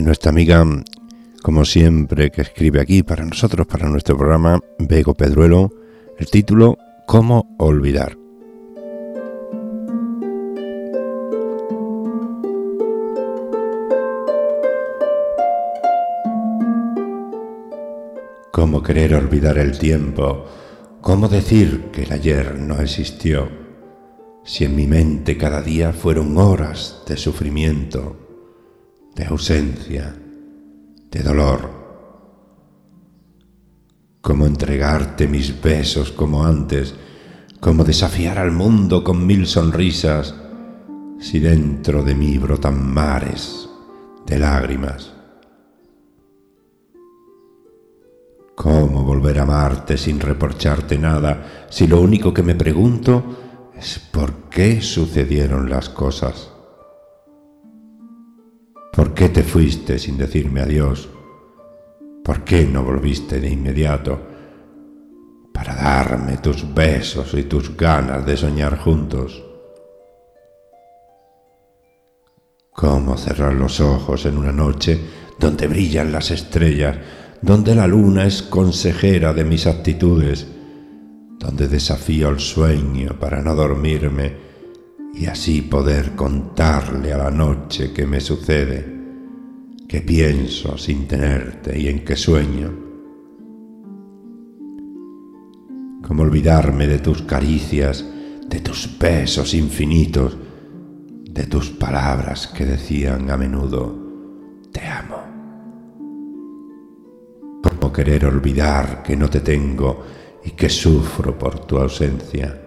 nuestra amiga, como siempre, que escribe aquí para nosotros, para nuestro programa, Bego Pedruelo, el título ¿Cómo olvidar? ¿Cómo querer olvidar el tiempo? ¿Cómo decir que el ayer no existió? Si en mi mente cada día fueron horas de sufrimiento, de ausencia, de dolor. ¿Cómo entregarte mis besos como antes? ¿Cómo desafiar al mundo con 1000 sonrisas? Si dentro de mí brotan mares de lágrimas. ¿Cómo volver a amarte sin reprocharte nada? Si lo único que me pregunto es ¿por qué sucedieron las cosas? ¿Por qué te fuiste sin decirme adiós? ¿Por qué no volviste de inmediato para darme tus besos y tus ganas de soñar juntos? ¿Cómo cerrar los ojos en una noche donde brillan las estrellas, donde la luna es consejera de mis actitudes, donde desafío el sueño para no dormirme y así poder contarle a la noche qué me sucede, qué pienso sin tenerte y en qué sueño? ¿Cómo olvidarme de tus caricias, de tus besos infinitos, de tus palabras que decían a menudo te amo? ¿Cómo querer olvidar que no te tengo y que sufro por tu ausencia?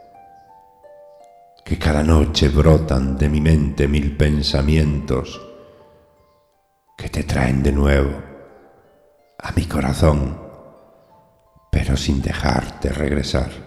Que cada noche brotan de mi mente 1000 pensamientos que te traen de nuevo a mi corazón, pero sin dejarte regresar.